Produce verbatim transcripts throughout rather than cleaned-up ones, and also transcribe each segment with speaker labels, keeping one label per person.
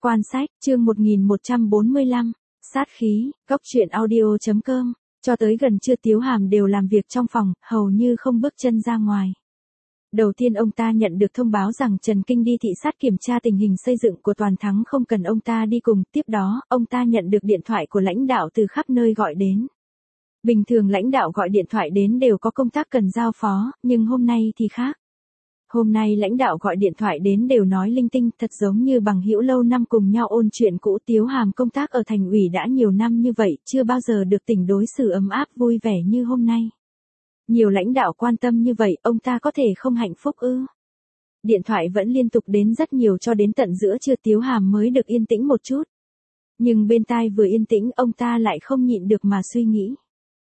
Speaker 1: Quan sách, chương một nghìn một trăm bốn mươi lăm, sát khí, góc truyện audio chấm com, cho tới gần trưa Tiếu Hàm đều làm việc trong phòng, hầu như không bước chân ra ngoài. Đầu tiên ông ta nhận được thông báo rằng Trần Kinh đi thị sát kiểm tra tình hình xây dựng của Toàn Thắng không cần ông ta đi cùng, tiếp đó, ông ta nhận được điện thoại của lãnh đạo từ khắp nơi gọi đến. Bình thường lãnh đạo gọi điện thoại đến đều có công tác cần giao phó, nhưng hôm nay thì khác. Hôm nay lãnh đạo gọi điện thoại đến đều nói linh tinh, thật giống như bằng hữu lâu năm cùng nhau ôn chuyện cũ. Tiếu Hàm công tác ở thành ủy đã nhiều năm như vậy, chưa bao giờ được tỉnh đối xử ấm áp vui vẻ như hôm nay. Nhiều lãnh đạo quan tâm như vậy, ông ta có thể không hạnh phúc ư? Điện thoại vẫn liên tục đến rất nhiều cho đến tận giữa trưa Tiếu Hàm mới được yên tĩnh một chút. Nhưng bên tai vừa yên tĩnh ông ta lại không nhịn được mà suy nghĩ.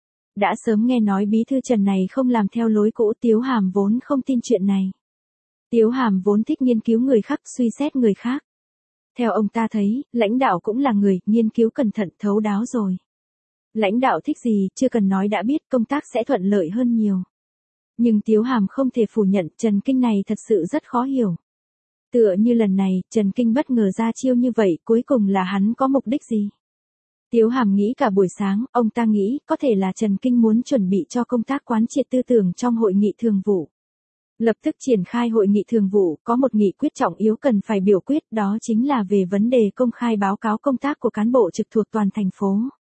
Speaker 1: Đã sớm nghe nói bí thư Trần này không làm theo lối cũ, Tiếu Hàm vốn không tin chuyện này. Tiếu Hàm vốn thích nghiên cứu người khác, suy xét người khác. Theo ông ta thấy, lãnh đạo cũng là người, nghiên cứu cẩn thận thấu đáo rồi. Lãnh đạo thích gì, chưa cần nói đã biết, công tác sẽ thuận lợi hơn nhiều. Nhưng Tiếu Hàm không thể phủ nhận, Trần Kinh này thật sự rất khó hiểu. Tựa như lần này, Trần Kinh bất ngờ ra chiêu như vậy, cuối cùng là hắn có mục đích gì? Tiếu Hàm nghĩ cả buổi sáng, ông ta nghĩ, có thể là Trần Kinh muốn chuẩn bị cho công tác quán triệt tư tưởng trong hội nghị thường vụ. Lập tức triển khai hội nghị thường vụ, có một nghị quyết trọng yếu cần phải biểu quyết, đó chính là về vấn đề công khai báo cáo công tác của cán bộ trực thuộc toàn thành phố.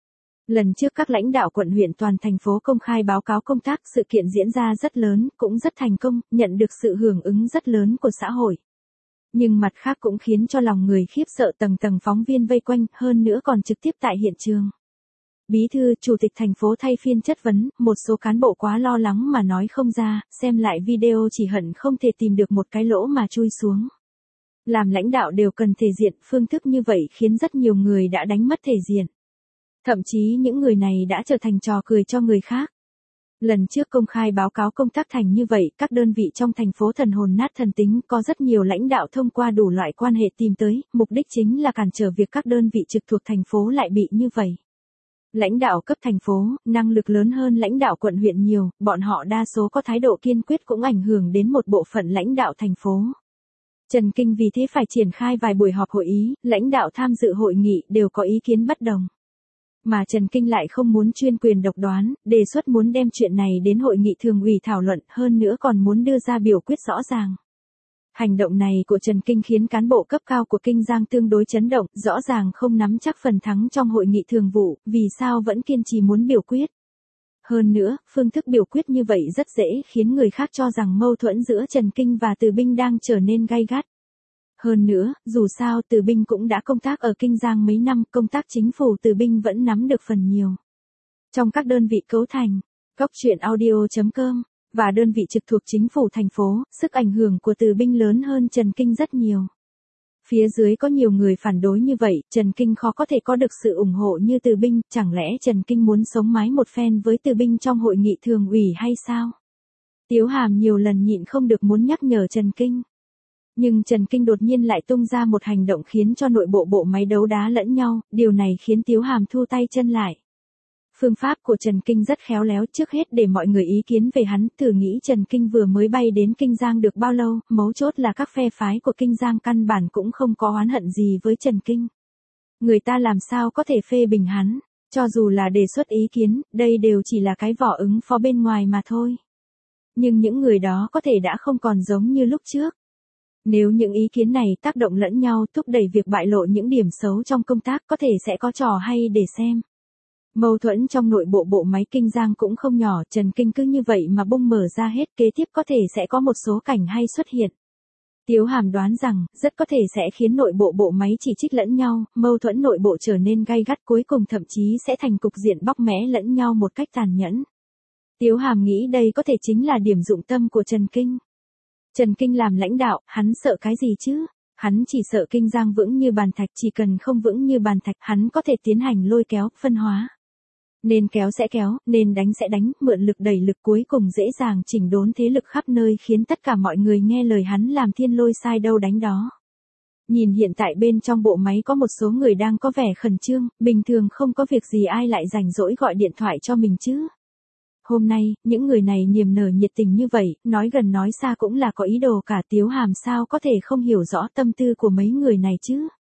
Speaker 1: Lần trước các lãnh đạo quận huyện toàn thành phố công khai báo cáo công tác, sự kiện diễn ra rất lớn, cũng rất thành công, nhận được sự hưởng ứng rất lớn của xã hội. Nhưng mặt khác cũng khiến cho lòng người khiếp sợ, tầng tầng phóng viên vây quanh, hơn nữa còn trực tiếp tại hiện trường. Bí thư, chủ tịch thành phố thay phiên chất vấn, một số cán bộ quá lo lắng mà nói không ra, xem lại video chỉ hận không thể tìm được một cái lỗ mà chui xuống. Làm lãnh đạo đều cần thể diện, phương thức như vậy khiến rất nhiều người đã đánh mất thể diện. Thậm chí những người này đã trở thành trò cười cho người khác. Lần trước công khai báo cáo công tác thành như vậy, các đơn vị trong thành phố thần hồn nát thần tính, có rất nhiều lãnh đạo thông qua đủ loại quan hệ tìm tới, mục đích chính là cản trở việc các đơn vị trực thuộc thành phố lại bị như vậy. Lãnh đạo cấp thành phố, năng lực lớn hơn lãnh đạo quận huyện nhiều, bọn họ đa số có thái độ kiên quyết cũng ảnh hưởng đến một bộ phận lãnh đạo thành phố. Trần Kinh vì thế phải triển khai vài buổi họp hội ý, lãnh đạo tham dự hội nghị đều có ý kiến bất đồng. Mà Trần Kinh lại không muốn chuyên quyền độc đoán, đề xuất muốn đem chuyện này đến hội nghị thường ủy thảo luận, hơn nữa còn muốn đưa ra biểu quyết rõ ràng. Hành động này của Trần Kinh khiến cán bộ cấp cao của Kinh Giang tương đối chấn động, rõ ràng không nắm chắc phần thắng trong hội nghị thường vụ, vì sao vẫn kiên trì muốn biểu quyết. Hơn nữa, phương thức biểu quyết như vậy rất dễ khiến người khác cho rằng mâu thuẫn giữa Trần Kinh và Từ Binh đang trở nên gay gắt. Hơn nữa, dù sao Từ Binh cũng đã công tác ở Kinh Giang mấy năm, công tác chính phủ Từ Binh vẫn nắm được phần nhiều. Trong các đơn vị cấu thành, góc truyện audio chấm com, và đơn vị trực thuộc chính phủ thành phố, sức ảnh hưởng của Từ Binh lớn hơn Trần Kinh rất nhiều. Phía dưới có nhiều người phản đối như vậy, Trần Kinh khó có thể có được sự ủng hộ như Từ Binh, chẳng lẽ Trần Kinh muốn sống mái một phen với Từ Binh trong hội nghị thường ủy hay sao? Tiếu Hàm nhiều lần nhịn không được muốn nhắc nhở Trần Kinh. Nhưng Trần Kinh đột nhiên lại tung ra một hành động khiến cho nội bộ bộ máy đấu đá lẫn nhau, điều này khiến Tiếu Hàm thu tay chân lại. Phương pháp của Trần Kinh rất khéo léo, trước hết để mọi người ý kiến về hắn, thử nghĩ Trần Kinh vừa mới bay đến Kinh Giang được bao lâu, mấu chốt là các phe phái của Kinh Giang căn bản cũng không có oán hận gì với Trần Kinh. Người ta làm sao có thể phê bình hắn, cho dù là đề xuất ý kiến, đây đều chỉ là cái vỏ ứng phó bên ngoài mà thôi. Nhưng những người đó có thể đã không còn giống như lúc trước. Nếu những ý kiến này tác động lẫn nhau thúc đẩy việc bại lộ những điểm xấu trong công tác có thể sẽ có trò hay để xem. Mâu thuẫn trong nội bộ bộ máy Kinh Giang cũng không nhỏ, Trần Kinh cứ như vậy mà bung mở ra hết, kế tiếp có thể sẽ có một số cảnh hay xuất hiện. Tiếu Hàm đoán rằng, rất có thể sẽ khiến nội bộ bộ máy chỉ trích lẫn nhau, mâu thuẫn nội bộ trở nên gay gắt, cuối cùng thậm chí sẽ thành cục diện bóc mẽ lẫn nhau một cách tàn nhẫn. Tiếu Hàm nghĩ đây có thể chính là điểm dụng tâm của Trần Kinh. Trần Kinh làm lãnh đạo, hắn sợ cái gì chứ? Hắn chỉ sợ Kinh Giang vững như bàn thạch, chỉ cần không vững như bàn thạch, hắn có thể tiến hành lôi kéo, phân hóa. Nên kéo sẽ kéo, nên đánh sẽ đánh, mượn lực đẩy lực, cuối cùng dễ dàng chỉnh đốn thế lực khắp nơi khiến tất cả mọi người nghe lời hắn làm thiên lôi sai đâu đánh đó. Nhìn hiện tại bên trong bộ máy có một số người đang có vẻ khẩn trương, bình thường không có việc gì ai lại rảnh rỗi gọi điện thoại cho mình chứ. Hôm nay, những người này niềm nở nhiệt tình như vậy, nói gần nói xa cũng là có ý đồ cả. Tiếu Hàm sao có thể không hiểu rõ tâm tư của mấy người này chứ.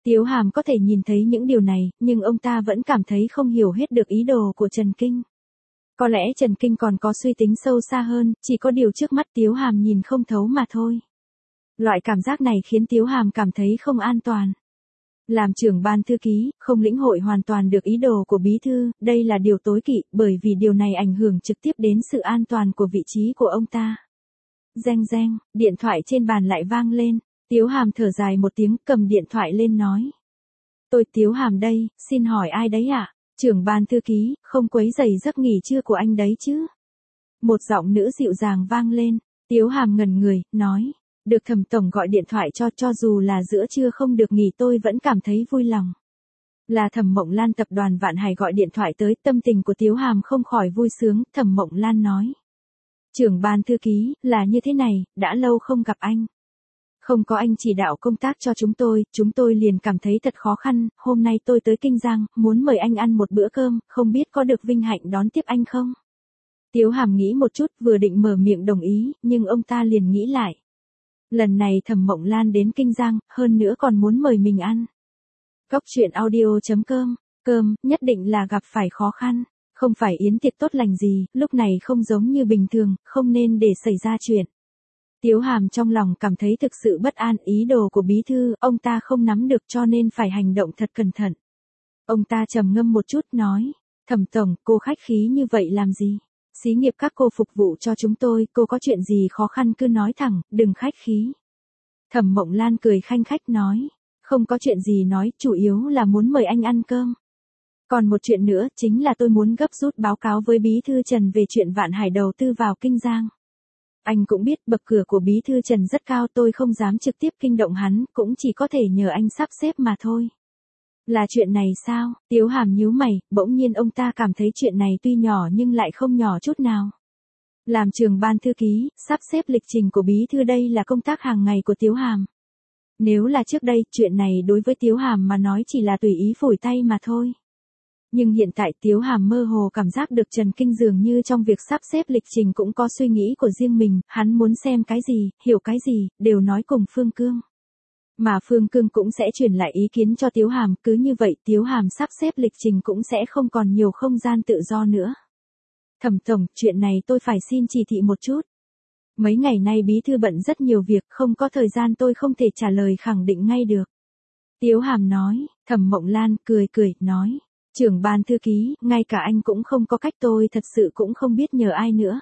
Speaker 1: Tiếu Hàm có thể nhìn thấy những điều này, nhưng ông ta vẫn cảm thấy không hiểu hết được ý đồ của Trần Kinh. Có lẽ Trần Kinh còn có suy tính sâu xa hơn, chỉ có điều trước mắt Tiếu Hàm nhìn không thấu mà thôi. Loại cảm giác này khiến Tiếu Hàm cảm thấy không an toàn. Làm trưởng ban thư ký, không lĩnh hội hoàn toàn được ý đồ của bí thư, đây là điều tối kỵ, bởi vì điều này ảnh hưởng trực tiếp đến sự an toàn của vị trí của ông ta. Reng reng, điện thoại trên bàn lại vang lên, Tiếu Hàm thở dài một tiếng, cầm điện thoại lên nói. Tôi Tiếu Hàm đây, xin hỏi ai đấy ạ? À? Trưởng ban thư ký, không quấy rầy giấc nghỉ trưa của anh đấy chứ? Một giọng nữ dịu dàng vang lên, Tiếu Hàm ngẩn người, nói. Được Thẩm tổng gọi điện thoại cho, cho dù là giữa trưa không được nghỉ tôi vẫn cảm thấy vui lòng. Là Thẩm Mộng Lan tập đoàn Vạn Hải gọi điện thoại tới, tâm tình của Tiếu Hàm không khỏi vui sướng, Thẩm Mộng Lan nói. Trưởng ban thư ký, là như thế này, đã lâu không gặp anh. Không có anh chỉ đạo công tác cho chúng tôi, chúng tôi liền cảm thấy thật khó khăn, hôm nay tôi tới Kinh Giang, muốn mời anh ăn một bữa cơm, không biết có được vinh hạnh đón tiếp anh không? Tiếu Hàm nghĩ một chút, vừa định mở miệng đồng ý, nhưng ông ta liền nghĩ lại. Lần này Thẩm Mộng Lan đến Kinh Giang, hơn nữa còn muốn mời mình ăn. Cóc truyện audio chấm com, cơm, nhất định là gặp phải khó khăn, không phải yến tiệc tốt lành gì, lúc này không giống như bình thường, không nên để xảy ra chuyện. Tiếu Hàm trong lòng cảm thấy thực sự bất an, ý đồ của bí thư, ông ta không nắm được cho nên phải hành động thật cẩn thận. Ông ta trầm ngâm một chút nói, Thẩm tổng, cô khách khí như vậy làm gì? Xí nghiệp các cô phục vụ cho chúng tôi, cô có chuyện gì khó khăn cứ nói thẳng, đừng khách khí. Thẩm Mộng Lan cười khanh khách nói, không có chuyện gì nói, chủ yếu là muốn mời anh ăn cơm. Còn một chuyện nữa, chính là tôi muốn gấp rút báo cáo với bí thư Trần về chuyện Vạn Hải đầu tư vào Kinh Giang. Anh cũng biết bậc cửa của bí thư Trần rất cao, tôi không dám trực tiếp kinh động hắn, cũng chỉ có thể nhờ anh sắp xếp mà thôi. Là chuyện này sao? Tiếu Hàm nhíu mày, bỗng nhiên ông ta cảm thấy chuyện này tuy nhỏ nhưng lại không nhỏ chút nào. Làm trưởng ban thư ký, sắp xếp lịch trình của bí thư đây là công tác hàng ngày của Tiếu Hàm. Nếu là trước đây, chuyện này đối với Tiếu Hàm mà nói chỉ là tùy ý phủi tay mà thôi. Nhưng hiện tại Tiếu Hàm mơ hồ cảm giác được Trần Kinh dường như trong việc sắp xếp lịch trình cũng có suy nghĩ của riêng mình, hắn muốn xem cái gì, hiểu cái gì, đều nói cùng Phương Cương. Mà Phương Cương cũng sẽ truyền lại ý kiến cho Tiếu Hàm, cứ như vậy Tiếu Hàm sắp xếp lịch trình cũng sẽ không còn nhiều không gian tự do nữa. Thẩm tổng, chuyện này tôi phải xin chỉ thị một chút. Mấy ngày nay bí thư bận rất nhiều việc, không có thời gian tôi không thể trả lời khẳng định ngay được. Tiếu Hàm nói, Thẩm Mộng Lan cười cười, nói, trưởng ban thư ký, ngay cả anh cũng không có cách, tôi thật sự cũng không biết nhờ ai nữa.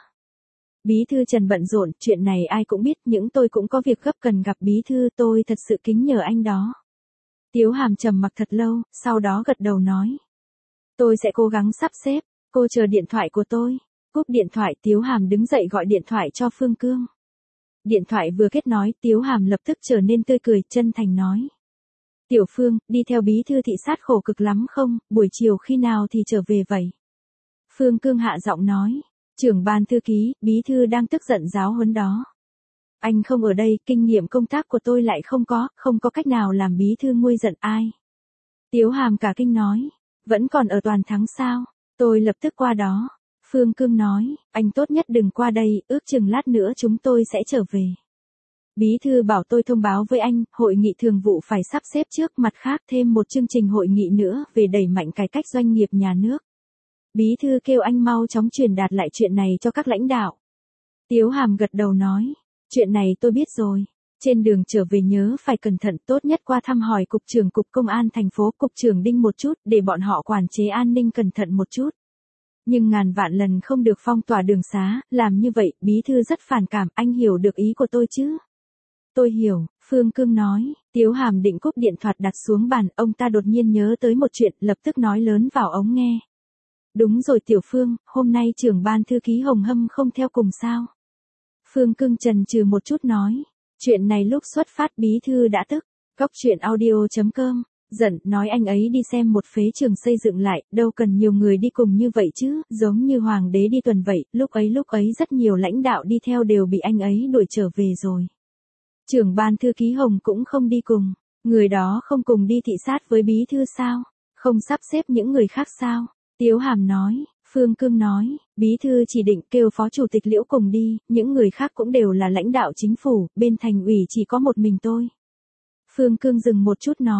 Speaker 1: Bí thư Trần bận rộn, chuyện này ai cũng biết, những tôi cũng có việc gấp cần gặp bí thư, tôi thật sự kính nhờ anh đó. Tiếu Hàm trầm mặc thật lâu, sau đó gật đầu nói. Tôi sẽ cố gắng sắp xếp, cô chờ điện thoại của tôi. Cúp điện thoại Tiếu Hàm đứng dậy gọi điện thoại cho Phương Cương. Điện thoại vừa kết nối, Tiếu Hàm lập tức trở nên tươi cười, chân thành nói. Tiểu Phương, đi theo bí thư thị sát khổ cực lắm không, buổi chiều khi nào thì trở về vậy? Phương Cương hạ giọng nói. Trưởng ban thư ký, bí thư đang tức giận giáo huấn đó. Anh không ở đây, kinh nghiệm công tác của tôi lại không có, không có cách nào làm bí thư nguôi giận ai. Tiếu Hàm cả kinh nói, vẫn còn ở Toàn Thắng sao, tôi lập tức qua đó. Phương Cương nói, anh tốt nhất đừng qua đây, ước chừng lát nữa chúng tôi sẽ trở về. Bí thư bảo tôi thông báo với anh, hội nghị thường vụ phải sắp xếp trước, mặt khác thêm một chương trình hội nghị nữa về đẩy mạnh cải cách doanh nghiệp nhà nước. Bí thư kêu anh mau chóng truyền đạt lại chuyện này cho các lãnh đạo. Tiếu Hàm gật đầu nói, chuyện này tôi biết rồi. Trên đường trở về nhớ phải cẩn thận, tốt nhất qua thăm hỏi cục trưởng cục công an thành phố, cục trưởng Đinh một chút, để bọn họ quản chế an ninh cẩn thận một chút. Nhưng ngàn vạn lần không được phong tỏa đường xá, làm như vậy, bí thư rất phản cảm, anh hiểu được ý của tôi chứ? Tôi hiểu, Phương Cương nói. Tiếu Hàm định cúp điện thoại đặt xuống bàn, ông ta đột nhiên nhớ tới một chuyện, lập tức nói lớn vào ống nghe. Đúng rồi Tiểu Phương, hôm nay trưởng ban thư ký Hồng Hâm không theo cùng sao? Phương Cương chần chừ một chút nói, chuyện này lúc xuất phát bí thư đã tức. Cóc truyện audio chấm com, giận, nói anh ấy đi xem một phế trường xây dựng lại, đâu cần nhiều người đi cùng như vậy chứ, giống như hoàng đế đi tuần vậy, lúc ấy lúc ấy rất nhiều lãnh đạo đi theo đều bị anh ấy đuổi trở về rồi. Trưởng ban thư ký Hồng cũng không đi cùng, người đó không cùng đi thị sát với bí thư sao, không sắp xếp những người khác sao? Tiếu Hàm nói. Phương Cương nói, bí thư chỉ định kêu phó chủ tịch Liễu cùng đi, những người khác cũng đều là lãnh đạo chính phủ, bên thành ủy chỉ có một mình tôi. Phương Cương dừng một chút nói,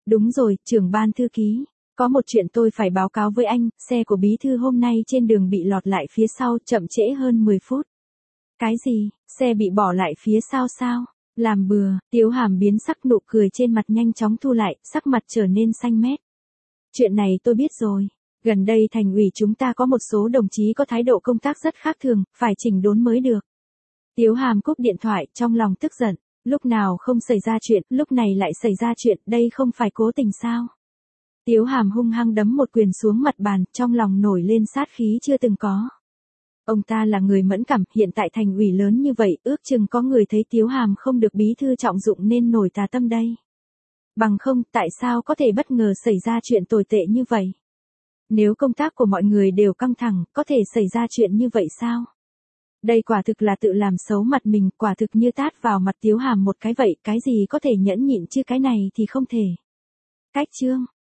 Speaker 1: Đúng rồi, trưởng ban thư ký. Có một chuyện tôi phải báo cáo với anh, xe của bí thư hôm nay trên đường bị lọt lại phía sau, chậm trễ hơn mười phút. Cái gì, xe bị bỏ lại phía sau sao? Làm bừa, Tiếu Hàm biến sắc, nụ cười trên mặt nhanh chóng thu lại, sắc mặt trở nên xanh mét. Chuyện này tôi biết rồi. Gần đây thành ủy chúng ta có một số đồng chí có thái độ công tác rất khác thường, phải chỉnh đốn mới được. Tiếu Hàm cúp điện thoại, trong lòng tức giận. Lúc nào không xảy ra chuyện, lúc này lại xảy ra chuyện, đây không phải cố tình sao? Tiếu Hàm hung hăng đấm một quyền xuống mặt bàn, trong lòng nổi lên sát khí chưa từng có. Ông ta là người mẫn cảm, hiện tại thành ủy lớn như vậy, ước chừng có người thấy Tiếu Hàm không được bí thư trọng dụng nên nổi tà tâm đây. Bằng không, tại sao có thể bất ngờ xảy ra chuyện tồi tệ như vậy? Nếu công tác của mọi người đều căng thẳng, có thể xảy ra chuyện như vậy sao? Đây quả thực là tự làm xấu mặt mình, quả thực như tát vào mặt Tiếu Hàm một cái vậy, cái gì có thể nhẫn nhịn chứ cái này thì không thể. Cách chương